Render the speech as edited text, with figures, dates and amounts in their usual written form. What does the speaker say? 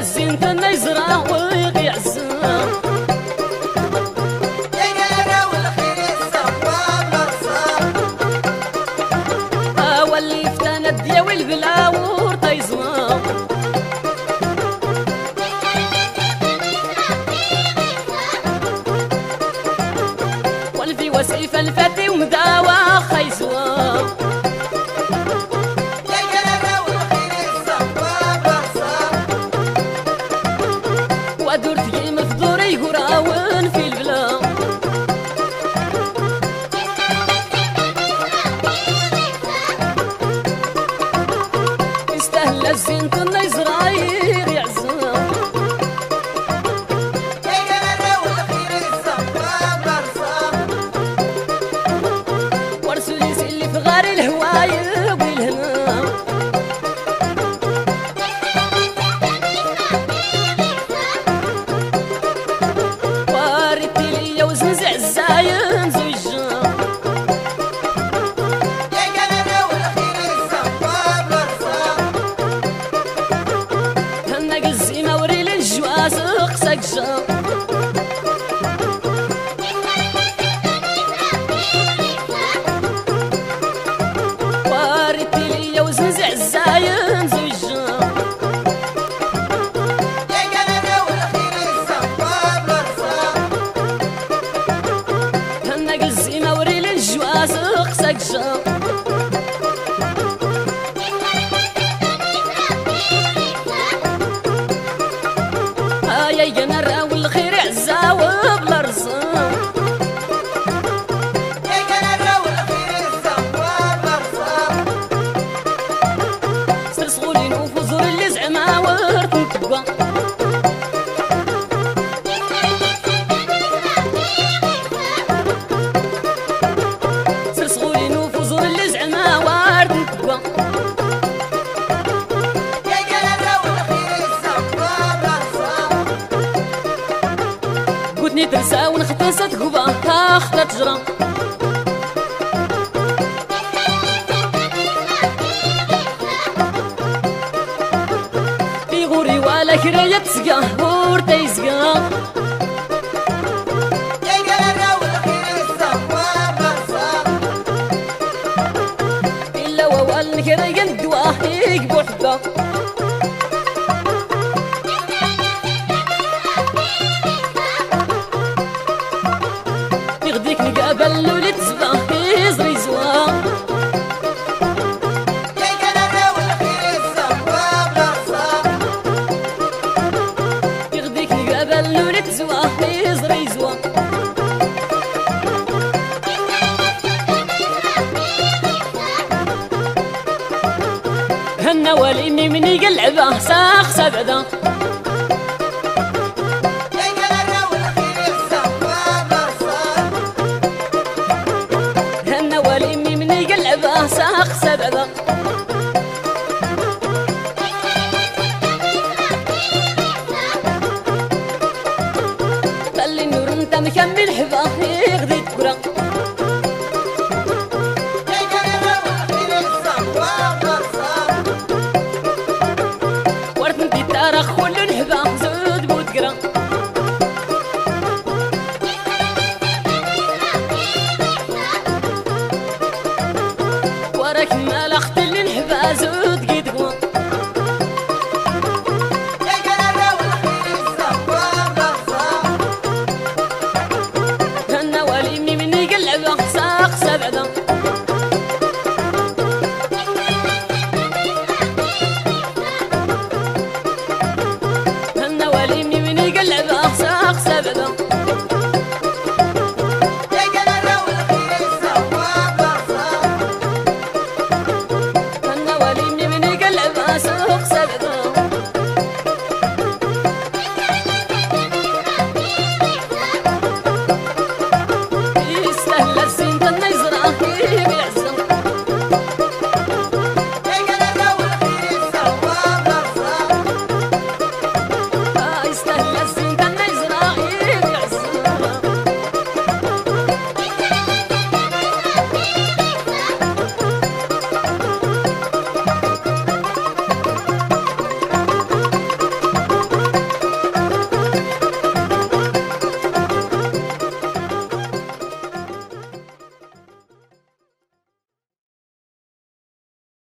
الزين تما يزرع ويغي عزام واللي فتانا الديا والبلاور طيزوام والفي وسيف الفتي ومداوى خيزوام ودور تقيم في دوري قراون في البلا يستاهل الزين كنا يزراير يعزام ورسول يسلي في غار الهوايب والهمام واريتي ليا وزنزع الزاين زوجام هناك الزيمة وري للجواز قساك جام واريتي ليا وزنزع الزاين زوجام هناك الزيمة وري للجواز قساك جام هايا ينرى والخير عزاوب الارزام سرسغولين وفزور اللي زعما ورد نتبقى سرسغولين وفزور اللي زعما ورد نتبقى قلتني ترسى ونختنسى تقوبا تاخذ تجرى في غوري ولا كراية تسقى ورتا يسقى إلا ووال الكراية ندواه يقبو حبا يغديك نقابل لولي تزبا يزري زوام يغديك نقابل لولي تزوا يزري زوام هنا واليني مني قلعبه ساخ سبعده واليني مني قلعبه ساخ سبعده خلي النور انت مكمل حباه يغدي تكره ورد انتي تارخ كل الحباه زود بوتقرا وراك